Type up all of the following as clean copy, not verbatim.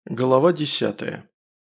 Глава 10.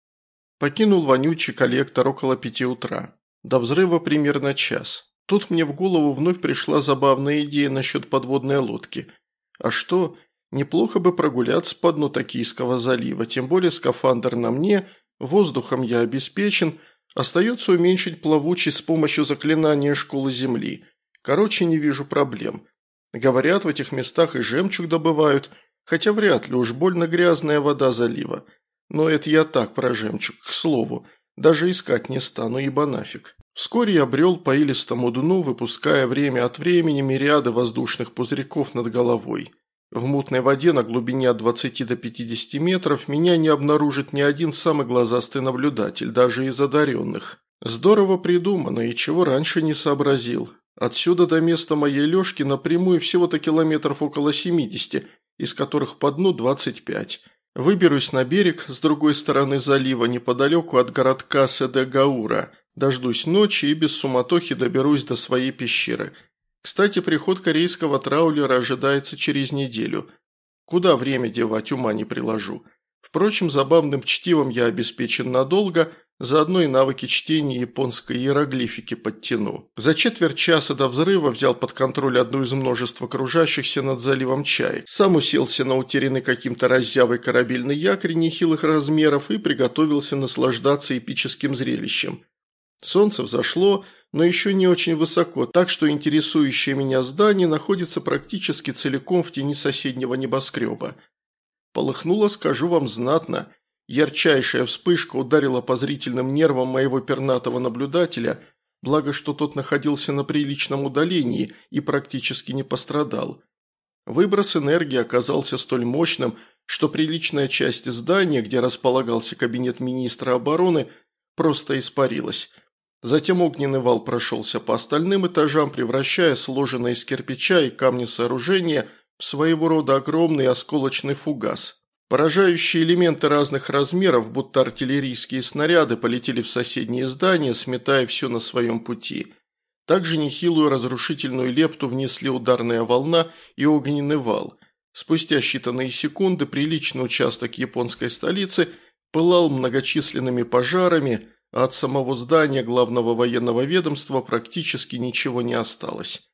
Покинул вонючий коллектор около 5 утра. До взрыва примерно час. Тут мне в голову вновь пришла забавная идея насчет подводной лодки. А что, неплохо бы прогуляться по дну Токийского залива, тем более скафандр на мне, воздухом я обеспечен, остается уменьшить плавучесть с помощью заклинания школы Земли. Короче, не вижу проблем. Говорят, в этих местах и жемчуг добывают, хотя вряд ли, уж больно грязная вода залива. Но это я так про жемчуг, к слову. Даже искать не стану, ибо нафиг. Вскоре я брел по илистому дну, выпуская время от времени мириады воздушных пузырьков над головой. В мутной воде на глубине от 20 до 50 метров меня не обнаружит ни один самый глазастый наблюдатель, даже из одаренных. Здорово придумано, и чего раньше не сообразил. Отсюда до места моей лёжки напрямую всего-то километров около 70, из которых по дну 25. Выберусь на берег с другой стороны залива, неподалеку от городка Седегаура. Дождусь ночи и без суматохи доберусь до своей пещеры. Кстати, приход корейского траулера ожидается через неделю. Куда время девать, ума не приложу. Впрочем, забавным чтивом я обеспечен надолго, заодно и навыки чтения японской иероглифики подтяну. За четверть часа до взрыва взял под контроль одну из множества кружащихся над заливом чаек. Сам уселся на утерянный каким-то раззявой корабельный якорь нехилых размеров и приготовился наслаждаться эпическим зрелищем. Солнце взошло, но еще не очень высоко, так что интересующее меня здание находится практически целиком в тени соседнего небоскреба. Полыхнуло, скажу вам, знатно. Ярчайшая вспышка ударила по зрительным нервам моего пернатого наблюдателя, благо что тот находился на приличном удалении и практически не пострадал. Выброс энергии оказался столь мощным, что приличная часть здания, где располагался кабинет министра обороны, просто испарилась. Затем огненный вал прошелся по остальным этажам, превращая сложенное из кирпича и камня сооружение в своего рода огромный осколочный фугас. Поражающие элементы разных размеров, будто артиллерийские снаряды, полетели в соседние здания, сметая все на своем пути. Также нехилую разрушительную лепту внесли ударная волна и огненный вал. Спустя считанные секунды приличный участок японской столицы пылал многочисленными пожарами, а от самого здания главного военного ведомства практически ничего не осталось.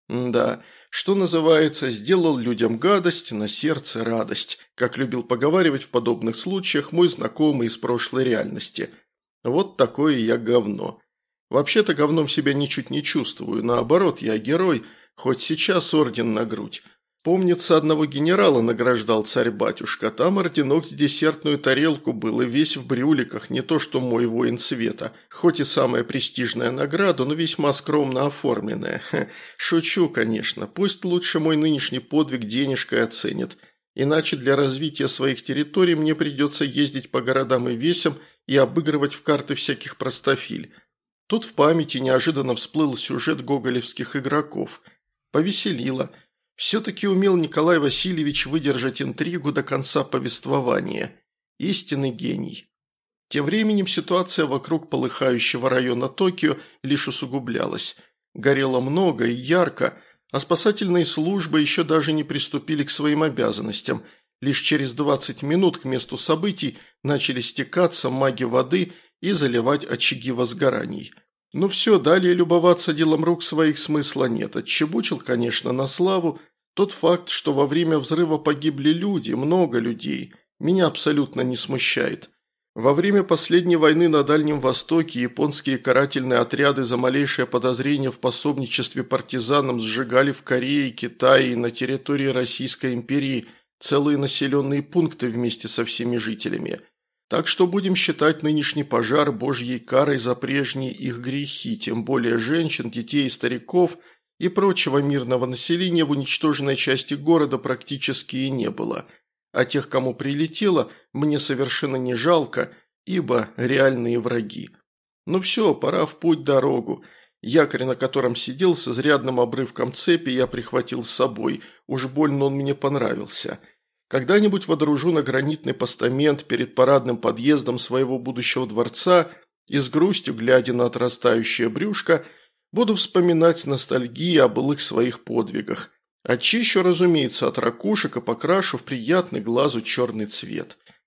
Да, что называется, сделал людям гадость, на сердце радость, как любил поговаривать в подобных случаях мой знакомый из прошлой реальности. Вот такое я говно. Вообще-то говном себя ничуть не чувствую, наоборот, я герой, хоть сейчас орден на грудь. Помнится, одного генерала награждал царь-батюшка, там орденок с десертную тарелку был и весь в брюликах, не то что мой воин света, хоть и самая престижная награда, но весьма скромно оформленная. Шучу, конечно, пусть лучше мой нынешний подвиг денежкой оценит, иначе для развития своих территорий мне придется ездить по городам и весям и обыгрывать в карты всяких простофиль. Тут в памяти неожиданно всплыл сюжет гоголевских игроков. Повеселило. Все-таки умел Николай Васильевич выдержать интригу до конца повествования. Истинный гений. Тем временем ситуация вокруг полыхающего района Токио лишь усугублялась. Горело много и ярко, а спасательные службы еще даже не приступили к своим обязанностям. Лишь через 20 минут к месту событий начали стекаться маги воды и заливать очаги возгораний. Ну все, далее любоваться делом рук своих смысла нет. Отчебучил, конечно, на славу. Тот факт, что во время взрыва погибли люди, много людей, меня абсолютно не смущает. Во время последней войны на Дальнем Востоке японские карательные отряды за малейшее подозрение в пособничестве партизанам сжигали в Корее, Китае и на территории Российской империи целые населенные пункты вместе со всеми жителями. Так что будем считать нынешний пожар божьей карой за прежние их грехи, тем более женщин, детей и стариков и прочего мирного населения в уничтоженной части города практически и не было. А тех, кому прилетело, мне совершенно не жалко, ибо реальные враги. Ну все, пора в путь-дорогу. Якорь, на котором сидел, с изрядным обрывком цепи я прихватил с собой, уж больно он мне понравился. Когда-нибудь водружу на гранитный постамент перед парадным подъездом своего будущего дворца и с грустью, глядя на отрастающее брюшко, буду вспоминать с ностальгией о былых своих подвигах. Очищу, разумеется, от ракушек и покрашу в приятный глазу черный цвет.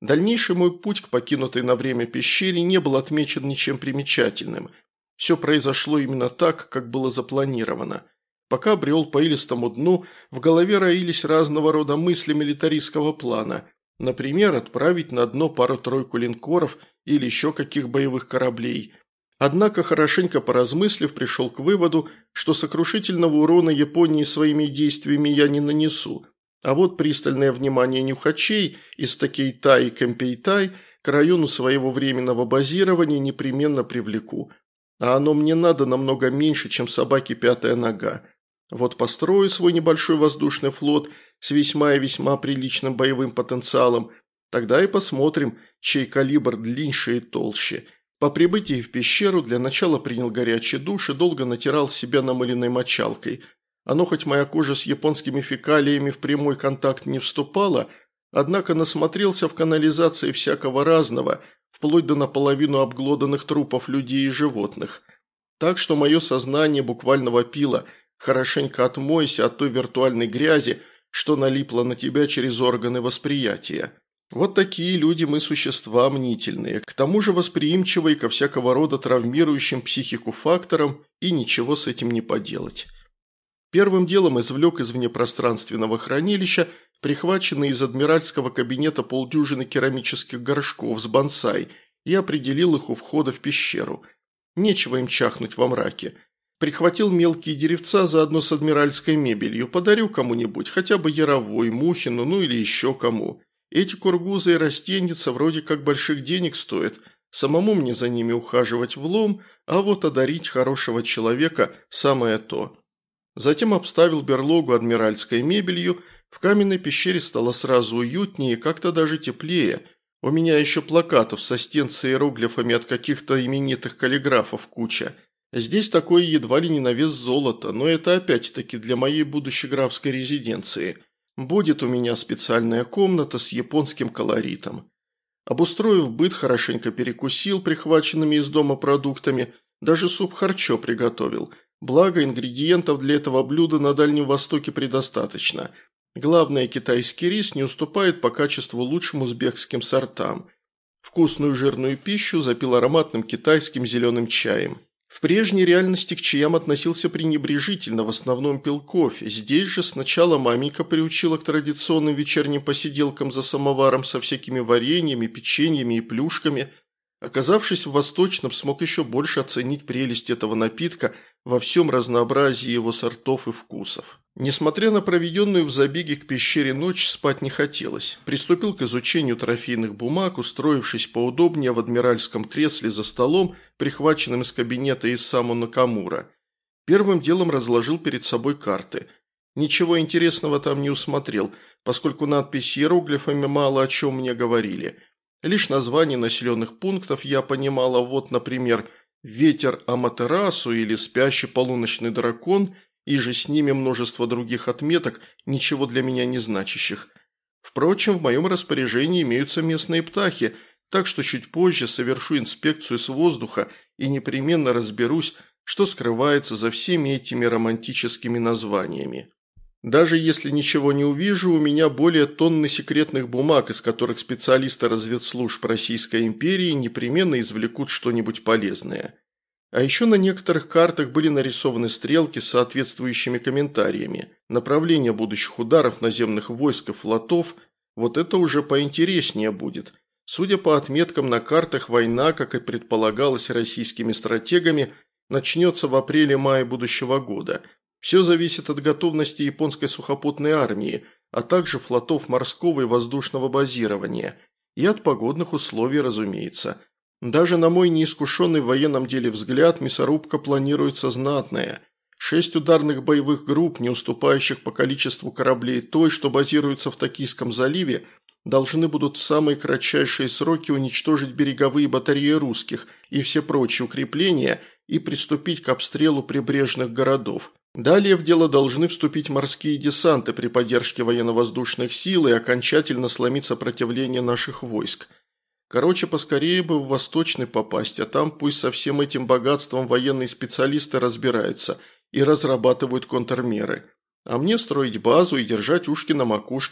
Дальнейший мой путь к покинутой на время пещере не был отмечен ничем примечательным. Все произошло именно так, как было запланировано. Пока брел по илистому дну, в голове роились разного рода мысли милитаристского плана. Например, отправить на дно пару-тройку линкоров или еще каких боевых кораблей. Однако, хорошенько поразмыслив, пришел к выводу, что сокрушительного урона Японии своими действиями я не нанесу. А вот пристальное внимание нюхачей из Такейтай и Кэмпейтай к району своего временного базирования непременно привлеку. А оно мне надо намного меньше, чем собаке пятая нога. Вот построю свой небольшой воздушный флот с весьма и весьма приличным боевым потенциалом, тогда и посмотрим, чей калибр длиннее и толще. По прибытии в пещеру для начала принял горячий душ и долго натирал себя намыленной мочалкой. Оно хоть моя кожа с японскими фекалиями в прямой контакт не вступала, однако насмотрелся в канализации всякого разного, вплоть до наполовину обглоданных трупов людей и животных. Так что мое сознание буквально вопило: хорошенько отмойся от той виртуальной грязи, что налипла на тебя через органы восприятия. Вот такие люди мы существа мнительные, к тому же восприимчивые ко всякого рода травмирующим психику факторам, и ничего с этим не поделать. Первым делом извлек из внепространственного хранилища прихваченные из адмиральского кабинета полдюжины керамических горшков с бонсай и определил их у входа в пещеру. Нечего им чахнуть во мраке. Прихватил мелкие деревца заодно с адмиральской мебелью, подарю кому-нибудь, хотя бы Яровой, Мухину, ну или еще кому. Эти кургузы и растеница вроде как больших денег стоят, самому мне за ними ухаживать влом, а вот одарить хорошего человека – самое то. Затем обставил берлогу адмиральской мебелью, в каменной пещере стало сразу уютнее и как-то даже теплее. У меня еще плакатов со стен с иероглифами от каких-то именитых каллиграфов куча. Здесь такое едва ли не на вес золота, но это опять-таки для моей будущей графской резиденции. Будет у меня специальная комната с японским колоритом. Обустроив быт, хорошенько перекусил прихваченными из дома продуктами, даже суп-харчо приготовил. Благо, ингредиентов для этого блюда на Дальнем Востоке предостаточно. Главное, китайский рис не уступает по качеству лучшим узбекским сортам. Вкусную жирную пищу запил ароматным китайским зеленым чаем. В прежней реальности к чаям относился пренебрежительно, в основном пил кофе. Здесь же сначала маменька приучила к традиционным вечерним посиделкам за самоваром со всякими вареньями, печеньями и плюшками. Оказавшись в Восточном, смог еще больше оценить прелесть этого напитка во всем разнообразии его сортов и вкусов. Несмотря на проведенную в забеге к пещере ночь, спать не хотелось. Приступил к изучению трофейных бумаг, устроившись поудобнее в адмиральском кресле за столом, прихваченным из кабинета Исаму Накамура. Первым делом разложил перед собой карты. Ничего интересного там не усмотрел, поскольку надписи иероглифами мало о чем мне говорили. Лишь названия населенных пунктов я понимала, вот, например, «Ветер Аматерасу» или «Спящий полуночный дракон», и же с ними множество других отметок, ничего для меня не значащих. Впрочем, в моем распоряжении имеются местные птахи, так что чуть позже совершу инспекцию с воздуха и непременно разберусь, что скрывается за всеми этими романтическими названиями. Даже если ничего не увижу, у меня более тонны секретных бумаг, из которых специалисты разведслужб Российской империи непременно извлекут что-нибудь полезное. А еще на некоторых картах были нарисованы стрелки с соответствующими комментариями. Направление будущих ударов наземных войск и флотов – вот это уже поинтереснее будет. Судя по отметкам на картах, война, как и предполагалось российскими стратегами, начнется в апреле-мае будущего года. Все зависит от готовности японской сухопутной армии, а также флотов морского и воздушного базирования. И от погодных условий, разумеется. Даже на мой неискушенный в военном деле взгляд, мясорубка планируется знатная. 6 ударных боевых групп, не уступающих по количеству кораблей той, что базируется в Токийском заливе, должны будут в самые кратчайшие сроки уничтожить береговые батареи русских и все прочие укрепления и приступить к обстрелу прибрежных городов. Далее в дело должны вступить морские десанты при поддержке военно-воздушных сил и окончательно сломить сопротивление наших войск. Короче, поскорее бы в Восточный попасть, а там пусть со всем этим богатством военные специалисты разбираются и разрабатывают контрмеры. А мне строить базу и держать ушки на макушке,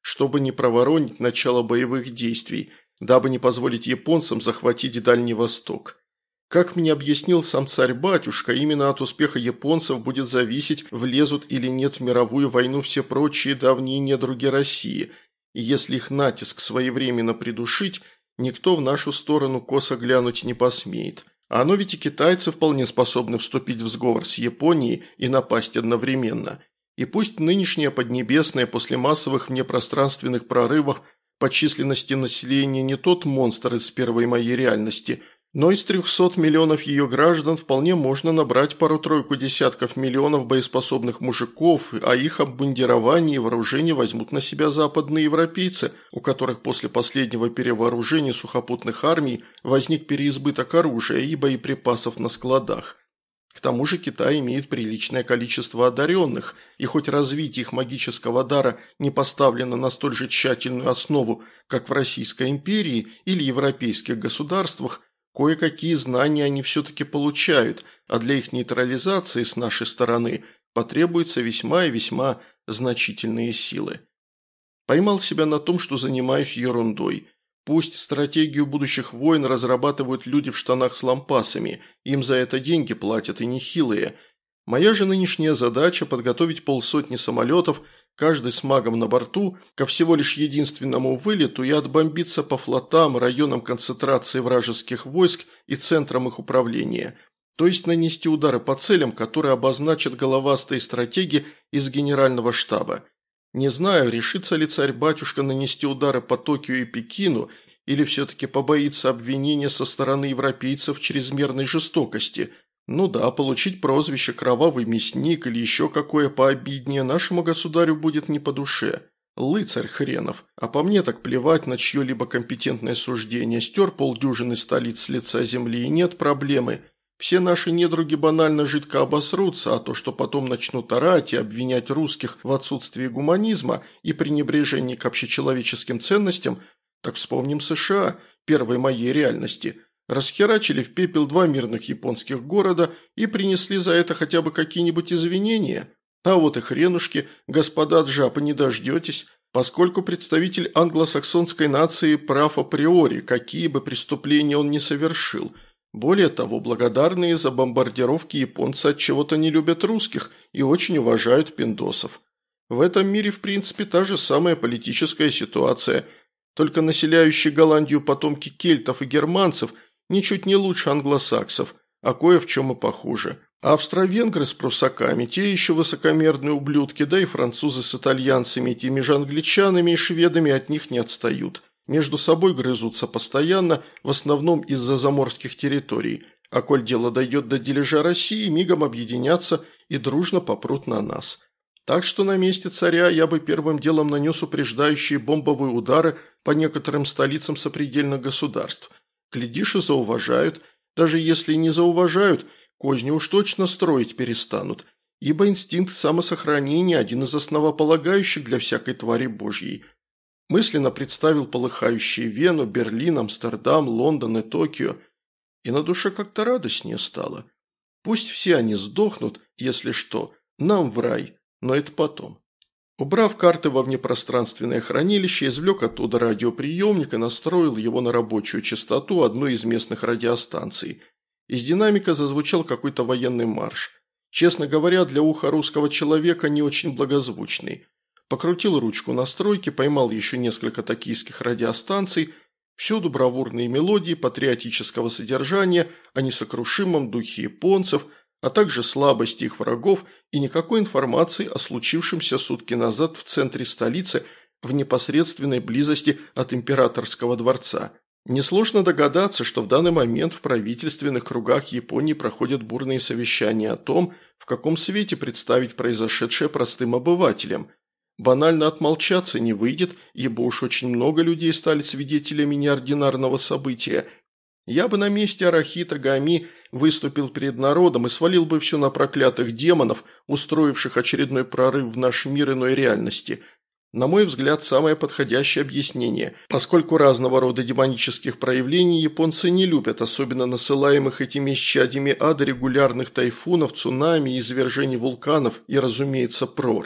чтобы не проворонить начало боевых действий, дабы не позволить японцам захватить Дальний Восток. Как мне объяснил сам царь-батюшка, именно от успеха японцев будет зависеть, влезут или нет в мировую войну все прочие давние недруги России, и если их натиск своевременно придушить, никто в нашу сторону косо глянуть не посмеет. А оно ведь и китайцы вполне способны вступить в сговор с Японией и напасть одновременно. И пусть нынешняя Поднебесная после массовых внепространственных прорывов по численности населения не тот монстр из первой моей реальности, но из 300 миллионов ее граждан вполне можно набрать пару-тройку десятков миллионов боеспособных мужиков, а их обмундирование и вооружение возьмут на себя западные европейцы, у которых после последнего перевооружения сухопутных армий возник переизбыток оружия и боеприпасов на складах. К тому же Китай имеет приличное количество одаренных, и хоть развитие их магического дара не поставлено на столь же тщательную основу, как в Российской империи или европейских государствах, кое-какие знания они все-таки получают, а для их нейтрализации с нашей стороны потребуются весьма и весьма значительные силы. Поймал себя на том, что занимаюсь ерундой. Пусть стратегию будущих войн разрабатывают люди в штанах с лампасами, им за это деньги платят и нехилые. Моя же нынешняя задача – подготовить 50 самолетов, каждый с магом на борту, ко всего лишь единственному вылету и отбомбиться по флотам, районам концентрации вражеских войск и центрам их управления. То есть нанести удары по целям, которые обозначат головастые стратеги из генерального штаба. Не знаю, решится ли царь-батюшка нанести удары по Токио и Пекину, или все-таки побоится обвинения со стороны европейцев в чрезмерной жестокости. Ну да, получить прозвище «кровавый мясник» или еще какое пообиднее нашему государю будет не по душе. Лыцарь хренов. А по мне так плевать на чье-либо компетентное суждение. Стер полдюжины столиц с лица земли, и нет проблемы. Все наши недруги банально жидко обосрутся, а то, что потом начнут орать и обвинять русских в отсутствии гуманизма и пренебрежении к общечеловеческим ценностям, так вспомним США, первой моей реальности. Расхерачили в пепел 2 мирных японских города и принесли за это хотя бы какие-нибудь извинения. А вот и хренушки, господа джапы, не дождетесь, поскольку представитель англосаксонской нации прав априори, какие бы преступления он ни совершил. Более того, благодарные за бомбардировки японцы от чего-то не любят русских и очень уважают пиндосов. В этом мире, в принципе, та же самая политическая ситуация, только населяющие Голландию потомки кельтов и германцев ничуть не лучше англосаксов, а кое в чем и похуже. Австро-венгры с пруссаками, те еще высокомерные ублюдки, да и французы с итальянцами, теми же англичанами и шведами от них не отстают. Между собой грызутся постоянно, в основном из-за заморских территорий, а коль дело дойдет до дележа России, мигом объединятся и дружно попрут на нас. Так что на месте царя я бы первым делом нанес упреждающие бомбовые удары по некоторым столицам сопредельных государств. Глядишь, и зауважают. Даже если не зауважают, козни уж точно строить перестанут, ибо инстинкт самосохранения – один из основополагающих для всякой твари божьей. Мысленно представил полыхающие Вену, Берлин, Амстердам, Лондон и Токио. И на душе как-то радостнее стало. Пусть все они сдохнут, если что, нам в рай, но это потом. Убрав карты во внепространственное хранилище, извлек оттуда радиоприемник и настроил его на рабочую частоту одной из местных радиостанций. Из динамика зазвучал какой-то военный марш. Честно говоря, для уха русского человека не очень благозвучный. Покрутил ручку настройки, поймал еще несколько токийских радиостанций, всюду бравурные мелодии патриотического содержания о несокрушимом духе японцев, а также слабости их врагов и никакой информации о случившемся сутки назад в центре столицы в непосредственной близости от императорского дворца. Несложно догадаться, что в данный момент в правительственных кругах Японии проходят бурные совещания о том, в каком свете представить произошедшее простым обывателям. Банально отмолчаться не выйдет, ибо уж очень много людей стали свидетелями неординарного события. Я бы на месте Арахита Гами выступил перед народом и свалил бы все на проклятых демонов, устроивших очередной прорыв в наш мир иной реальности. На мой взгляд, самое подходящее объяснение, поскольку разного рода демонических проявлений японцы не любят, особенно насылаемых этими исчадьями ада регулярных тайфунов, цунами, извержений вулканов и, разумеется, прорв.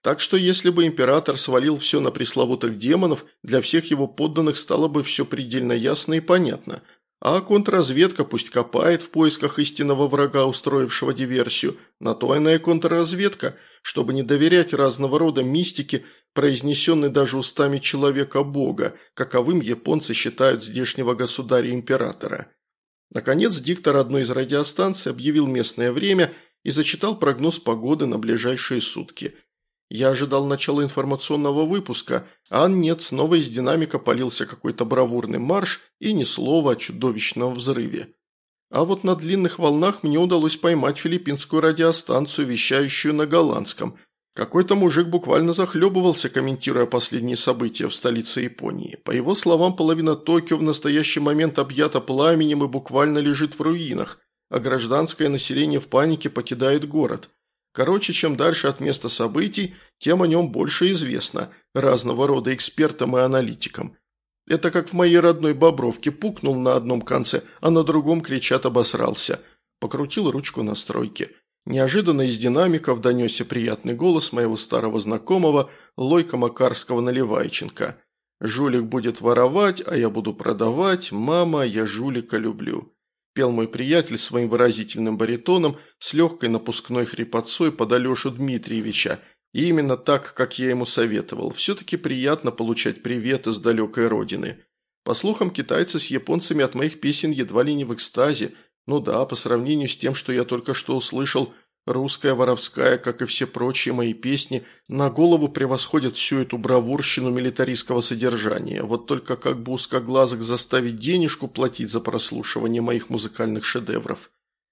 Так что если бы император свалил все на пресловутых демонов, для всех его подданных стало бы все предельно ясно и понятно. А контрразведка пусть копает в поисках истинного врага, устроившего диверсию. На то она и контрразведка, чтобы не доверять разного рода мистике, произнесенной даже устами человека-бога, каковым японцы считают здешнего государя-императора. Наконец, диктор одной из радиостанций объявил местное время и зачитал прогноз погоды на ближайшие сутки. Я ожидал начала информационного выпуска, а нет, снова из динамика полился какой-то бравурный марш и ни слова о чудовищном взрыве. А вот на длинных волнах мне удалось поймать филиппинскую радиостанцию, вещающую на голландском. Какой-то мужик буквально захлебывался, комментируя последние события в столице Японии. По его словам, половина Токио в настоящий момент объята пламенем и буквально лежит в руинах, а гражданское население в панике покидает город. Короче, чем дальше от места событий, тем о нем больше известно разного рода экспертам и аналитикам. Это как в моей родной Бобровке: пукнул на одном конце, а на другом, кричат, обосрался. Покрутил ручку настройки. Неожиданно из динамиков донесся приятный голос моего старого знакомого Лойка Макарского-Наливайченко. «Жулик будет воровать, а я буду продавать. Мама, я жулика люблю». Пел мой приятель своим выразительным баритоном с легкой напускной хрипотцой под Алешу Дмитриевича. И именно так, как я ему советовал. Все-таки приятно получать привет из далекой родины. По слухам, китайцы с японцами от моих песен едва ли не в экстазе. Ну да, по сравнению с тем, что я только что услышал, русская воровская, как и все прочие мои песни, на голову превосходят всю эту бравурщину милитаристского содержания. Вот только как бы узкоглазых заставить денежку платить за прослушивание моих музыкальных шедевров.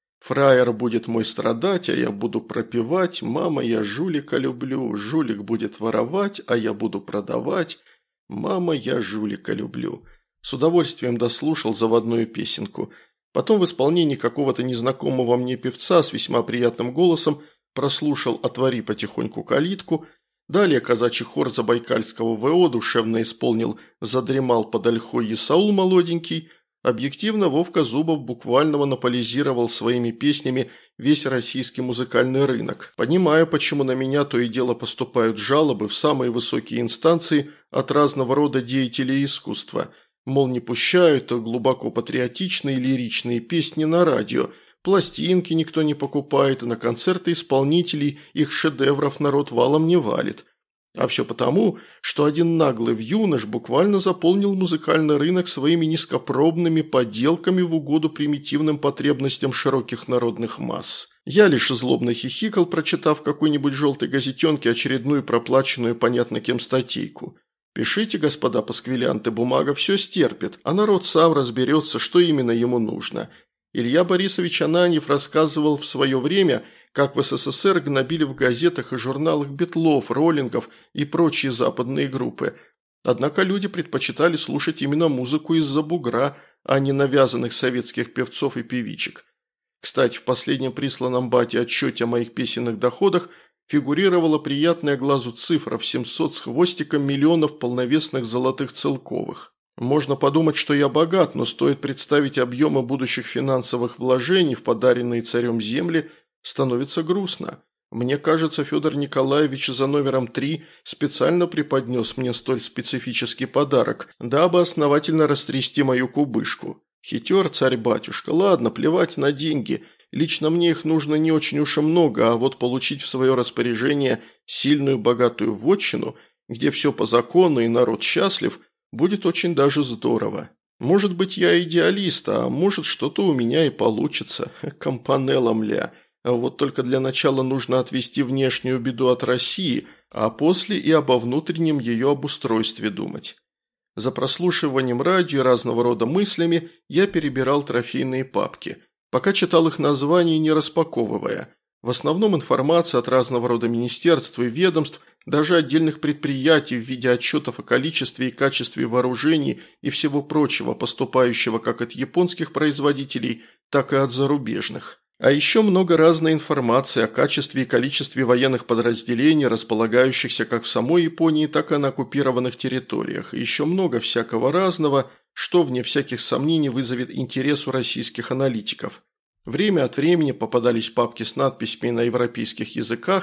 Фраер будет мой страдать, а я буду пропевать. Мама, я жулика люблю. Жулик будет воровать, а я буду продавать. Мама, я жулика люблю. С удовольствием дослушал заводную песенку. Потом в исполнении какого-то незнакомого мне певца с весьма приятным голосом прослушал «Отвори потихоньку калитку». Далее казачий хор Забайкальского ВО душевно исполнил «Задремал под ольхой Исаул молоденький». Объективно Вовка Зубов буквально монополизировал своими песнями весь российский музыкальный рынок. Понимаю, почему на меня то и дело поступают жалобы в самые высокие инстанции от разного рода деятелей искусства. Мол, не пущают глубоко патриотичные лиричные песни на радио, пластинки никто не покупает, и на концерты исполнителей их шедевров народ валом не валит. А все потому, что один наглый вьюнош буквально заполнил музыкальный рынок своими низкопробными поделками в угоду примитивным потребностям широких народных масс. Я лишь злобно хихикал, прочитав в какой-нибудь желтой газетенке очередную проплаченную понятно кем статейку. Пишите, господа пасквилянты, бумага все стерпит, а народ сам разберется, что именно ему нужно. Илья Борисович Ананьев рассказывал в свое время, как в СССР гнобили в газетах и журналах Битлов, Роллингов и прочие западные группы. Однако люди предпочитали слушать именно музыку из-за бугра, а не навязанных советских певцов и певичек. Кстати, в последнем присланном бате отчете о моих песенных доходах фигурировала приятная глазу цифра в 700 с хвостиком миллионов полновесных золотых целковых. Можно подумать, что я богат, но стоит представить объемы будущих финансовых вложений в подаренные царем земли, становится грустно. Мне кажется, Федор Николаевич за номером 3 специально преподнес мне столь специфический подарок, дабы основательно растрясти мою кубышку. Хитер царь-батюшка, ладно, плевать на деньги. Лично мне их нужно не очень уж и много, а вот получить в свое распоряжение сильную богатую вотчину, где все по закону и народ счастлив, будет очень даже здорово. Может быть, я идеалист, а может, что-то у меня и получится. Компанелла, мля. А вот только для начала нужно отвести внешнюю беду от России, а после и обо внутреннем ее обустройстве думать. За прослушиванием радио и разного рода мыслями я перебирал трофейные папки, пока читал их названия, не распаковывая. В основном информация от разного рода министерств и ведомств, даже отдельных предприятий в виде отчетов о количестве и качестве вооружений и всего прочего, поступающего как от японских производителей, так и от зарубежных. А еще много разной информации о качестве и количестве военных подразделений, располагающихся как в самой Японии, так и на оккупированных территориях. И еще много всякого разного, что, вне всяких сомнений, вызовет интерес у российских аналитиков. Время от времени попадались папки с надписями на европейских языках,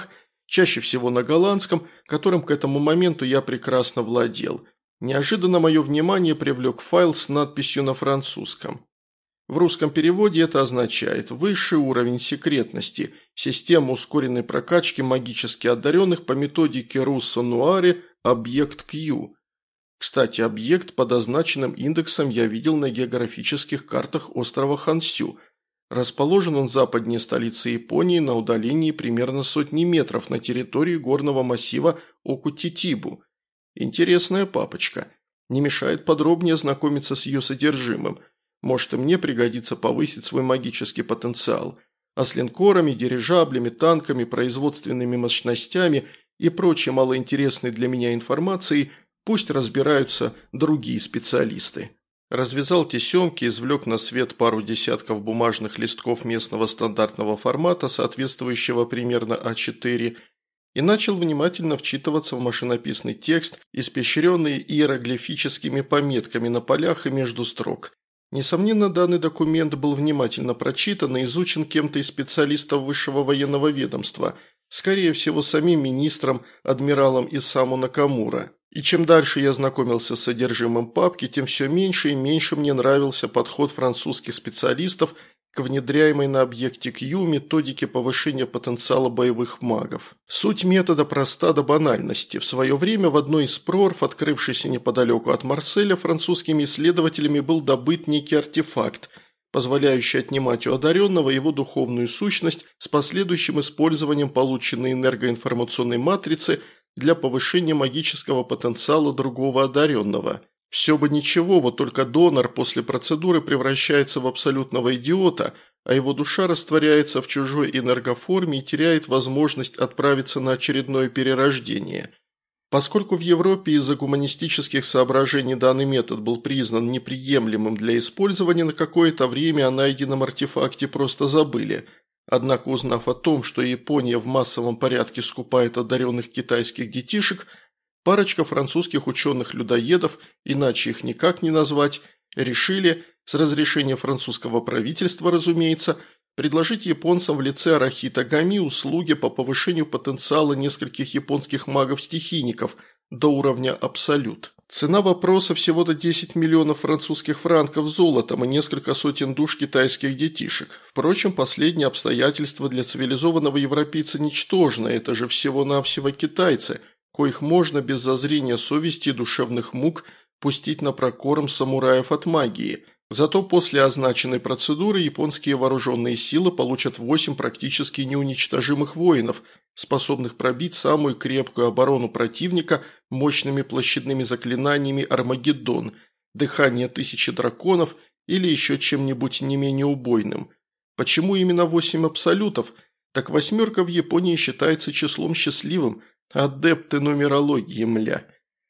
чаще всего на голландском, которым к этому моменту я прекрасно владел. Неожиданно мое внимание привлек файл с надписью на французском. В русском переводе это означает «высший уровень секретности. Система ускоренной прокачки магически одаренных по методике Руссо-Нуаре. Объект Q». Кстати, объект под означенным индексом я видел на географических картах острова Хансю. Расположен он западнее столицы Японии на удалении примерно 100 метров на территории горного массива Окутитибу. Интересная папочка. Не мешает подробнее ознакомиться с ее содержимым. Может, и мне пригодится повысить свой магический потенциал. А с линкорами, дирижаблями, танками, производственными мощностями и прочей малоинтересной для меня информацией пусть разбираются другие специалисты. Развязал тесемки, извлек на свет пару десятков бумажных листков местного стандартного формата, соответствующего примерно А4, и начал внимательно вчитываться в машинописный текст, испещренный иероглифическими пометками на полях и между строк. Несомненно, данный документ был внимательно прочитан и изучен кем-то из специалистов высшего военного ведомства, скорее всего, самим министром, адмиралом Исаму Накамура. И чем дальше я знакомился с содержимым папки, тем все меньше и меньше мне нравился подход французских специалистов к внедряемой на объекте Q методике повышения потенциала боевых магов. Суть метода проста до банальности. В свое время в одной из прорв, открывшейся неподалеку от Марселя, французскими исследователями был добыт некий артефакт, позволяющий отнимать у одаренного его духовную сущность с последующим использованием полученной энергоинформационной матрицы для повышения магического потенциала другого одаренного. Все бы ничего, вот только донор после процедуры превращается в абсолютного идиота, а его душа растворяется в чужой энергоформе и теряет возможность отправиться на очередное перерождение. Поскольку в Европе из-за гуманистических соображений данный метод был признан неприемлемым для использования, на какое-то время о найденном артефакте просто забыли. Однако, узнав о том, что Япония в массовом порядке скупает одаренных китайских детишек, парочка французских ученых-людоедов, иначе их никак не назвать, решили, с разрешения французского правительства, разумеется, предложить японцам в лице Арахита Гами услуги по повышению потенциала нескольких японских магов-стихийников до уровня Абсолют. Цена вопроса всего-то 10 миллионов французских франков золотом и несколько сотен душ китайских детишек. Впрочем, последнее обстоятельство для цивилизованного европейца ничтожно, это же всего-навсего китайцы, коих можно без зазрения совести и душевных мук пустить на прокорм самураев от магии. Зато после означенной процедуры японские вооруженные силы получат 8 практически неуничтожимых воинов, способных пробить самую крепкую оборону противника мощными площадными заклинаниями Армагеддон, дыхание 1000 драконов или еще чем-нибудь не менее убойным. Почему именно 8 абсолютов? Так 8 в Японии считается числом счастливым, адепты нумерологии, мля.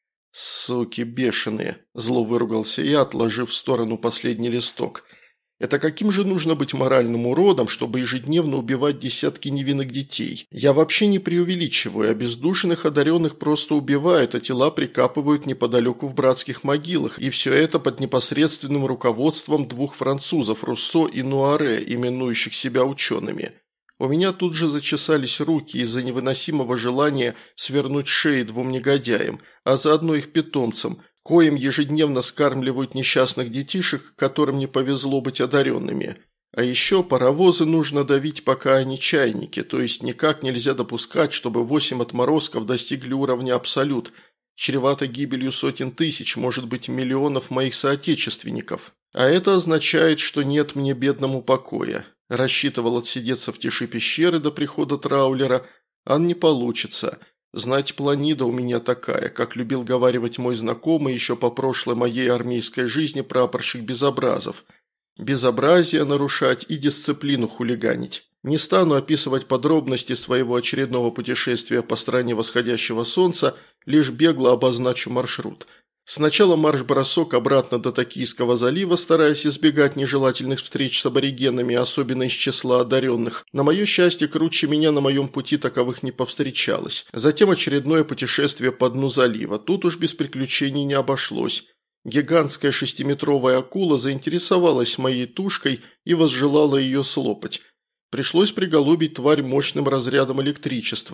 «Суки бешеные!» – зло выругался я, отложив в сторону последний листок. «Это каким же нужно быть моральным уродом, чтобы ежедневно убивать десятки невинных детей? Я вообще не преувеличиваю, обездушенных одаренных просто убивают, а тела прикапывают неподалеку в братских могилах, и все это под непосредственным руководством 2 французов – Руссо и Нуаре, именующих себя учеными». У меня тут же зачесались руки из-за невыносимого желания свернуть шеи 2 негодяям, а заодно их питомцам, коим ежедневно скармливают несчастных детишек, которым не повезло быть одаренными. А еще паровозы нужно давить, пока они чайники, то есть никак нельзя допускать, чтобы 8 отморозков достигли уровня абсолют, чревато гибелью сотен тысяч, может быть, миллионов моих соотечественников. А это означает, что нет мне бедному покоя. Рассчитывал отсидеться в тиши пещеры до прихода траулера, а не получится. Знать планида у меня такая, как любил говаривать мой знакомый еще по прошлой моей армейской жизни прапорщик Безобразов. Безобразие нарушать и дисциплину хулиганить. Не стану описывать подробности своего очередного путешествия по стране восходящего солнца, лишь бегло обозначу маршрут. Сначала марш-бросок обратно до Токийского залива, стараясь избегать нежелательных встреч с аборигенами, особенно из числа одаренных. На мое счастье, круче меня на моем пути таковых не повстречалось. Затем очередное путешествие по дну залива. Тут уж без приключений не обошлось. Гигантская 6-метровая акула заинтересовалась моей тушкой и возжелала ее слопать. Пришлось приголубить тварь мощным разрядом электричества.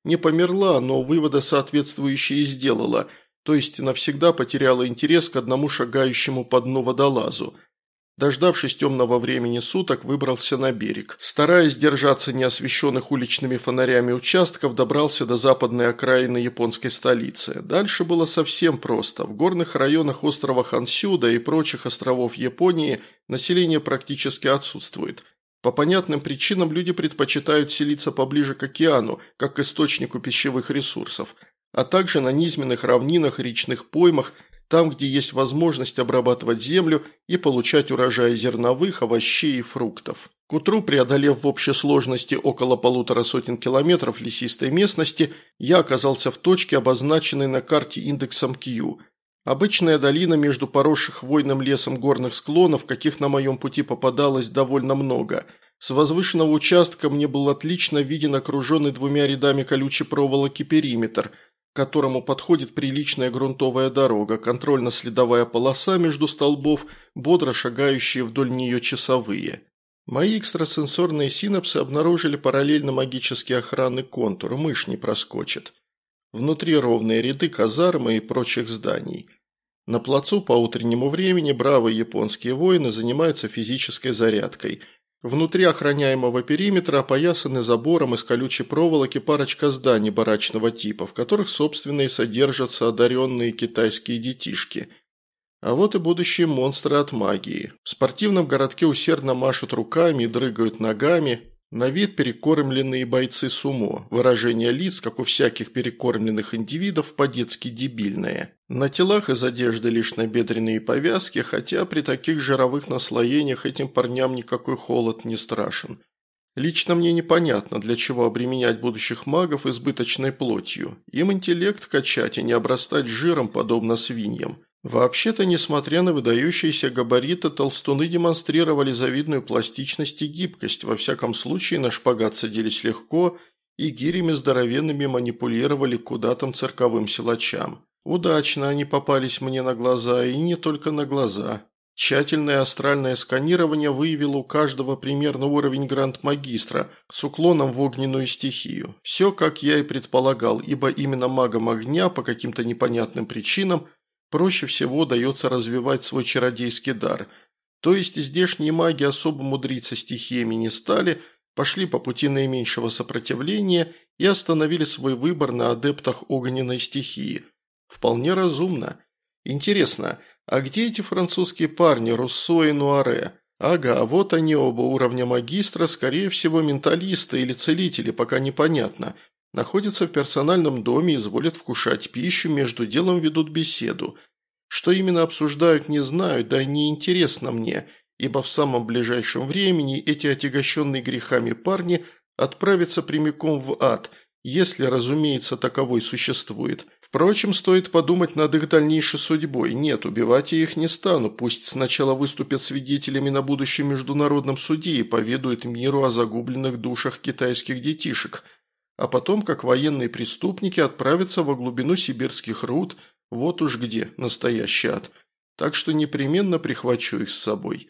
Не померла, но выводы соответствующие сделала, то есть навсегда потеряла интерес к одному шагающему по дну водолазу. Дождавшись темного времени суток, выбрался на берег. Стараясь держаться неосвещенных уличными фонарями участков, добрался до западной окраины японской столицы. Дальше было совсем просто. В горных районах острова Хонсю, и прочих островов Японии население практически отсутствует. По понятным причинам люди предпочитают селиться поближе к океану, как к источнику пищевых ресурсов, а также на низменных равнинах и речных поймах, там, где есть возможность обрабатывать землю и получать урожай зерновых, овощей и фруктов. К утру, преодолев в общей сложности около 150 километров лесистой местности, я оказался в точке, обозначенной на карте индексом Q. Обычная долина между поросших хвойным лесом горных склонов, каких на моем пути попадалось довольно много. С возвышенного участка мне был отлично виден окруженный 2 рядами колючей проволоки периметр – к которому подходит приличная грунтовая дорога, контрольно-следовая полоса между столбов, бодро шагающие вдоль нее часовые. Мои экстрасенсорные синапсы обнаружили параллельно магический охранный контур, мышь не проскочит. Внутри ровные ряды казармы и прочих зданий. На плацу по утреннему времени бравые японские воины занимаются физической зарядкой – внутри охраняемого периметра опоясаны забором из колючей проволоки парочка зданий барачного типа, в которых, собственно, и содержатся одаренные китайские детишки. А вот и будущие монстры от магии. В спортивном городке усердно машут руками и дрыгают ногами. На вид перекормленные бойцы сумо. Выражение лиц, как у всяких перекормленных индивидов, по-детски дебильное. На телах из одежды лишь набедренные повязки, хотя при таких жировых наслоениях этим парням никакой холод не страшен. Лично мне непонятно, для чего обременять будущих магов избыточной плотью. Им интеллект качать и не обрастать жиром, подобно свиньям. Вообще-то, несмотря на выдающиеся габариты, толстуны демонстрировали завидную пластичность и гибкость, во всяком случае на шпагат садились легко и гирями здоровенными манипулировали куда там цирковым силачам. Удачно они попались мне на глаза, и не только на глаза. Тщательное астральное сканирование выявило у каждого примерно уровень гранд-магистра с уклоном в огненную стихию. Все, как я и предполагал, ибо именно магам огня по каким-то непонятным причинам проще всего удается развивать свой чародейский дар. То есть здешние маги особо мудриться стихиями не стали, пошли по пути наименьшего сопротивления и остановили свой выбор на адептах огненной стихии. Вполне разумно. Интересно, а где эти французские парни Руссо и Нуаре? Ага, вот они оба уровня магистра, скорее всего менталисты или целители, пока непонятно. Находятся в персональном доме, изволят вкушать пищу, между делом ведут беседу. Что именно обсуждают, не знаю, да и не интересно мне, ибо в самом ближайшем времени эти отягощенные грехами парни отправятся прямиком в ад, если, разумеется, таковой существует. Впрочем, стоит подумать над их дальнейшей судьбой. Нет, убивать я их не стану, пусть сначала выступят свидетелями на будущем международном суде и поведают миру о загубленных душах китайских детишек, а потом, как военные преступники, отправятся во глубину сибирских руд, вот уж где настоящий ад, так что непременно прихвачу их с собой.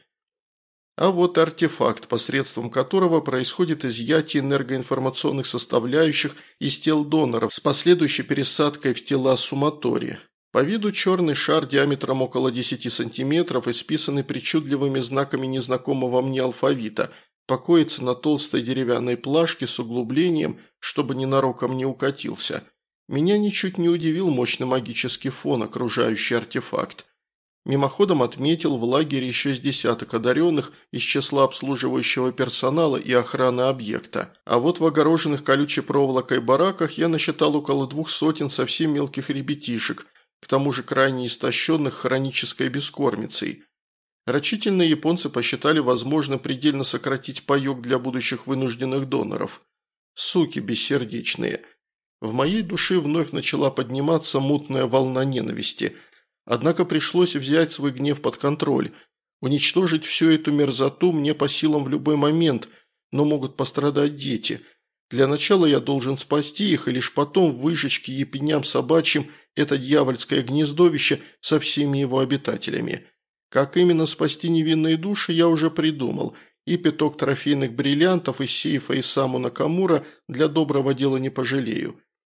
А вот артефакт, посредством которого происходит изъятие энергоинформационных составляющих из тел доноров с последующей пересадкой в тела суматори. По виду черный шар диаметром около 10 сантиметров, исписанный причудливыми знаками незнакомого мне алфавита, покоится на толстой деревянной плашке с углублением, чтобы ненароком не укатился. Меня ничуть не удивил мощный магический фон, окружающий артефакт. Мимоходом отметил в лагере еще с десяток одаренных из числа обслуживающего персонала и охраны объекта. А вот в огороженных колючей проволокой бараках я насчитал около 200 совсем мелких ребятишек, к тому же крайне истощенных хронической бескормицей. Рачительные японцы посчитали возможным предельно сократить паёк для будущих вынужденных доноров. Суки бессердечные. В моей душе вновь начала подниматься мутная волна ненависти. Однако пришлось взять свой гнев под контроль. Уничтожить всю эту мерзоту мне по силам в любой момент, но могут пострадать дети. Для начала я должен спасти их, и лишь потом выжечь к епеням собачьим это дьявольское гнездовище со всеми его обитателями. Как именно спасти невинные души, я уже придумал, и пяток трофейных бриллиантов из сейфа Исаму Накамура для доброго дела не пожалею.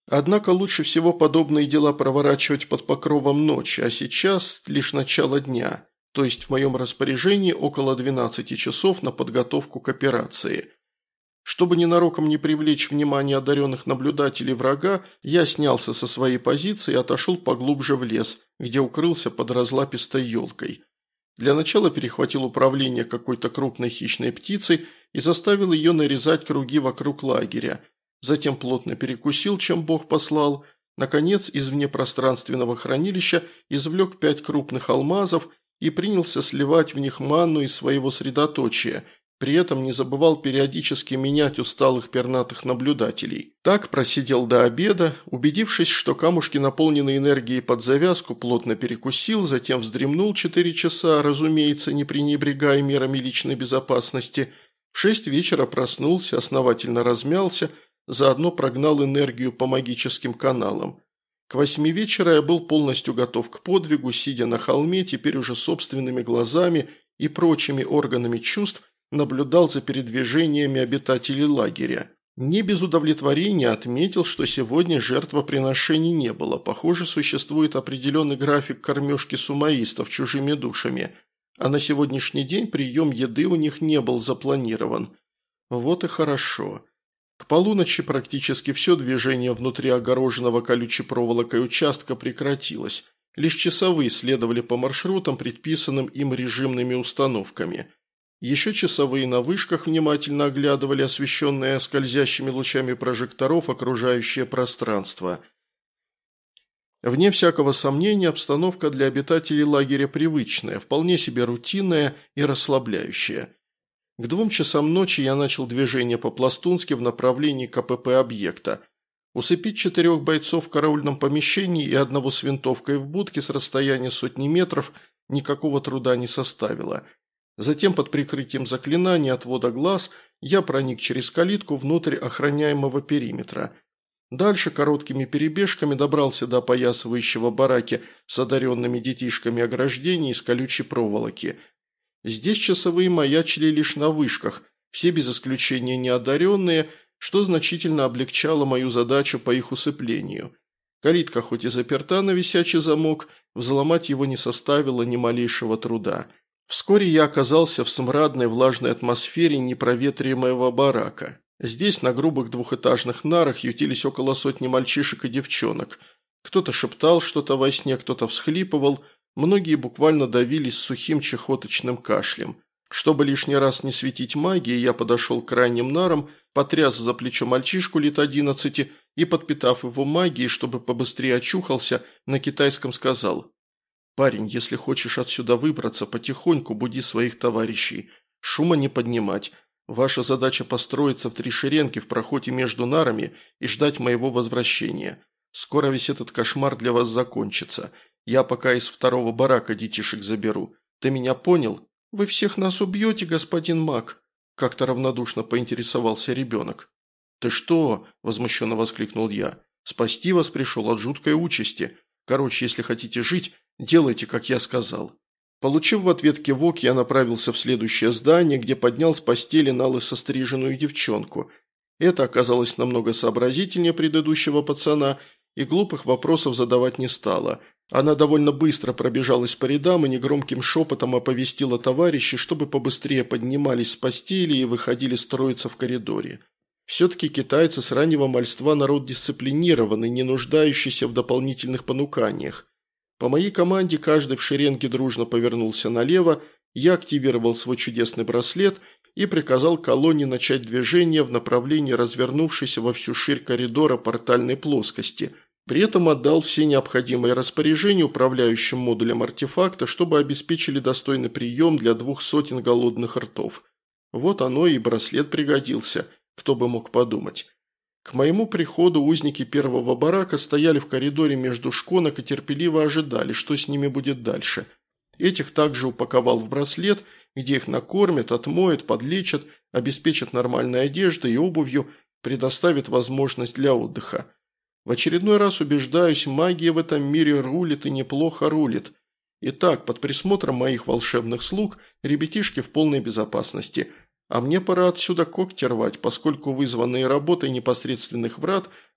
Однако лучше всего подобные дела проворачивать под покровом ночи, а сейчас лишь начало дня, то есть в моем распоряжении около 12 часов на подготовку к операции. Чтобы ненароком не привлечь внимание одаренных наблюдателей врага, я снялся со своей позиции и отошел поглубже в лес, где укрылся под разлапистой елкой. Для начала перехватил управление какой-то крупной хищной птицей и заставил ее нарезать круги вокруг лагеря. Затем плотно перекусил, чем Бог послал. Наконец, из внепространственного хранилища извлек 5 крупных алмазов и принялся сливать в них манну из своего средоточия. При этом не забывал периодически менять усталых пернатых наблюдателей. Так просидел до обеда, убедившись, что камушки наполнены энергией под завязку, плотно перекусил, затем вздремнул 4 часа, разумеется, не пренебрегая мерами личной безопасности. В 6 вечера проснулся, основательно размялся, заодно прогнал энергию по магическим каналам. К 8 вечера я был полностью готов к подвигу, сидя на холме, теперь уже собственными глазами и прочими органами чувств, наблюдал за передвижениями обитателей лагеря. Не без удовлетворения отметил, что сегодня жертвоприношений не было. Похоже, существует определенный график кормежки сумаистов чужими душами, а на сегодняшний день прием еды у них не был запланирован. Вот и хорошо. К полуночи практически все движение внутри огороженного колючей проволокой участка прекратилось. Лишь часовые следовали по маршрутам, предписанным им режимными установками. Еще часовые на вышках внимательно оглядывали освещенное скользящими лучами прожекторов окружающее пространство. Вне всякого сомнения, обстановка для обитателей лагеря привычная, вполне себе рутинная и расслабляющая. К 2 часам ночи я начал движение по-пластунски в направлении КПП объекта. Усыпить 4 бойцов в караульном помещении и одного с винтовкой в будке с расстояния сотни метров никакого труда не составило. Затем под прикрытием заклинания отвода глаз я проник через калитку внутрь охраняемого периметра. Дальше короткими перебежками добрался до опоясывающего бараки с одаренными детишками ограждений из колючей проволоки. Здесь часовые маячили лишь на вышках, все без исключения неодаренные, что значительно облегчало мою задачу по их усыплению. Калитка хоть и заперта на висячий замок, взломать его не составило ни малейшего труда. Вскоре я оказался в смрадной влажной атмосфере непроветриваемого барака. Здесь на грубых двухэтажных нарах ютились около сотни мальчишек и девчонок. Кто-то шептал что-то во сне, кто-то всхлипывал, многие буквально давились сухим чехоточным кашлем. Чтобы лишний раз не светить магией, я подошел к крайним нарам, потряс за плечо мальчишку лет 11 и, подпитав его магией, чтобы побыстрее очухался, на китайском сказал: «Парень, если хочешь отсюда выбраться, потихоньку буди своих товарищей. Шума не поднимать. Ваша задача построиться в 3 шеренги в проходе между нарами и ждать моего возвращения. Скоро весь этот кошмар для вас закончится. Я пока из 2-го барака детишек заберу. Ты меня понял?» «Вы всех нас убьете, господин маг?» – как-то равнодушно поинтересовался ребенок. «Ты что?» – возмущенно воскликнул я. «Спасти вас пришел от жуткой участи. Короче, если хотите жить, делайте, как я сказал». Получив в ответ кивок, я направился в следующее здание, где поднял с постели налысо стриженную девчонку. Это оказалось намного сообразительнее предыдущего пацана и глупых вопросов задавать не стала. Она довольно быстро пробежалась по рядам и негромким шепотом оповестила товарищей, чтобы побыстрее поднимались с постели и выходили строиться в коридоре. Все-таки китайцы с раннего мальства народ дисциплинированный, не нуждающийся в дополнительных понуканиях. По моей команде каждый в шеренге дружно повернулся налево, я активировал свой чудесный браслет и приказал колонне начать движение в направлении развернувшейся во всю ширь коридора портальной плоскости. При этом отдал все необходимые распоряжения управляющим модулем артефакта, чтобы обеспечили достойный прием для 200 голодных ртов. Вот оно и браслет пригодился, кто бы мог подумать. К моему приходу узники 1-го барака стояли в коридоре между шконок и терпеливо ожидали, что с ними будет дальше. Этих также упаковал в браслет, где их накормят, отмоют, подлечат, обеспечат нормальной одеждой и обувью, предоставят возможность для отдыха. В очередной раз убеждаюсь, магия в этом мире рулит и неплохо рулит. Итак, под присмотром моих волшебных слуг ребятишки в полной безопасности. А мне пора отсюда когти рвать, поскольку вызванные работой непосредственных врат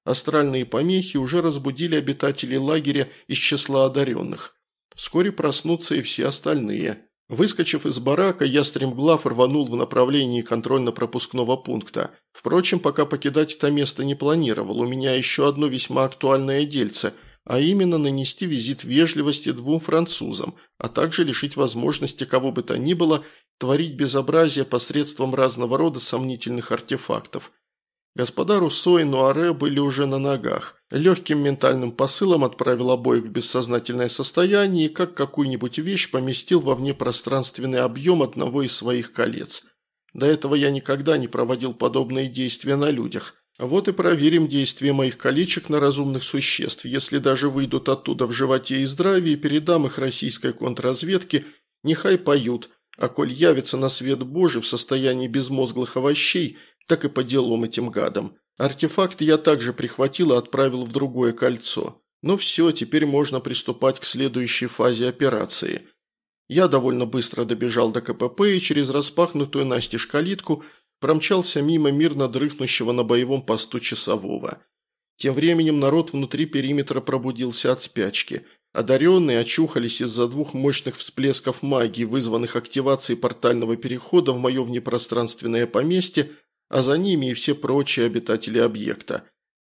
Астральные помехи уже разбудили обитателей лагеря из числа одаренных. Вскоре проснутся и все остальные. Выскочив из барака, я стремглав рванул в направлении контрольно-пропускного пункта. Впрочем, пока покидать это место не планировал, у меня еще одно весьма актуальное дельце, а именно нанести визит вежливости 2 французам, а также лишить возможности кого бы то ни было творить безобразие посредством разного рода сомнительных артефактов. Господа Руссо и Нуаре были уже на ногах. Легким ментальным посылом отправил обоих в бессознательное состояние и как какую-нибудь вещь поместил во внепространственный объем одного из своих колец. До этого я никогда не проводил подобные действия на людях. Вот и проверим действие моих колечек на разумных существ. Если даже выйдут оттуда в животе и здравии, передам их российской контрразведке, нехай поют, а коль явится на свет Божий в состоянии безмозглых овощей, так и по делам этим гадам. Артефакт я также прихватил и отправил в другое кольцо. Ну все, теперь можно приступать к следующей фазе операции. Я довольно быстро добежал до КПП и через распахнутую настежь калитку промчался мимо мирно дрыхнущего на боевом посту часового. Тем временем народ внутри периметра пробудился от спячки. Одаренные очухались из-за 2 мощных всплесков магии, вызванных активацией портального перехода в мое внепространственное поместье, а за ними и все прочие обитатели объекта.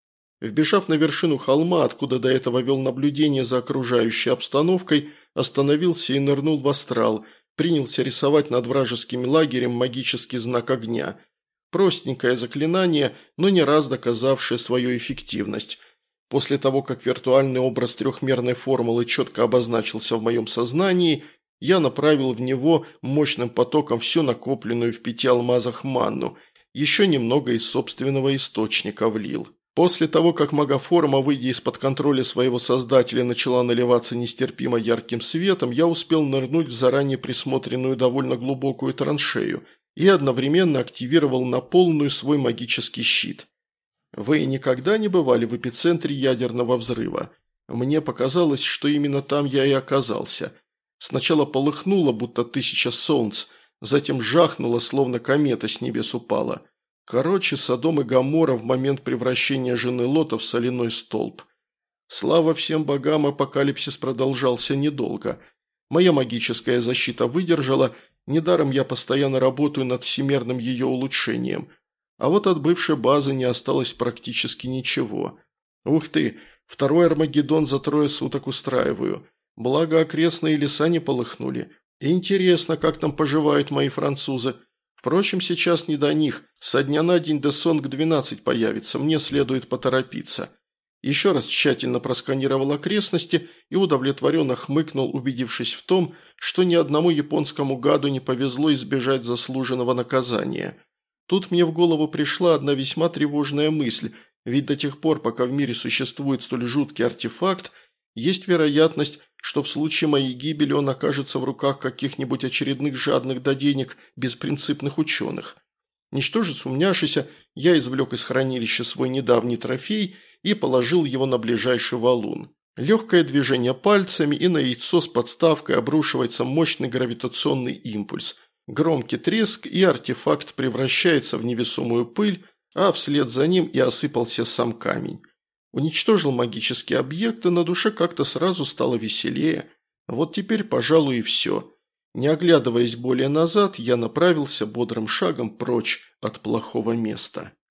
Вбежав на вершину холма, откуда до этого вел наблюдение за окружающей обстановкой, остановился и нырнул в астрал, принялся рисовать над вражеским лагерем магический знак огня. Простенькое заклинание, но не раз доказавшее свою эффективность. После того, как виртуальный образ трехмерной формулы четко обозначился в моем сознании, я направил в него мощным потоком всю накопленную в 5 алмазах манну, еще немного из собственного источника влил. После того, как магоформа, выйдя из-под контроля своего создателя, начала наливаться нестерпимо ярким светом, я успел нырнуть в заранее присмотренную довольно глубокую траншею и одновременно активировал на полную свой магический щит. Вы никогда не бывали в эпицентре ядерного взрыва? Мне показалось, что именно там я и оказался. Сначала полыхнуло, будто 1000 солнц, затем жахнуло, словно комета с небес упала. Короче, Содом и Гоморра в момент превращения жены Лота в соляной столб. Слава всем богам, апокалипсис продолжался недолго. Моя магическая защита выдержала, недаром я постоянно работаю над всемирным ее улучшением. А вот от бывшей базы не осталось практически ничего. Ух ты, 2-й Армагеддон за 3 суток устраиваю. Благо окрестные леса не полыхнули. Интересно, как там поживают мои французы. Впрочем, сейчас не до них. Со дня на день Десонг-12 появится, мне следует поторопиться. Еще раз тщательно просканировал окрестности и удовлетворенно хмыкнул, убедившись в том, что ни одному японскому гаду не повезло избежать заслуженного наказания. Тут мне в голову пришла одна весьма тревожная мысль, ведь до тех пор, пока в мире существует столь жуткий артефакт, есть вероятность, что в случае моей гибели он окажется в руках каких-нибудь очередных жадных до денег беспринципных ученых. Ничтоже сумняшися, я извлек из хранилища свой недавний трофей и положил его на ближайший валун. Легкое движение пальцами, и на яйцо с подставкой обрушивается мощный гравитационный импульс. Громкий треск, и артефакт превращается в невесомую пыль, а вслед за ним и осыпался сам камень. Уничтожил магические объекты, на душе как-то сразу стало веселее. Вот теперь, пожалуй, и все. Не оглядываясь более назад, я направился бодрым шагом прочь от плохого места.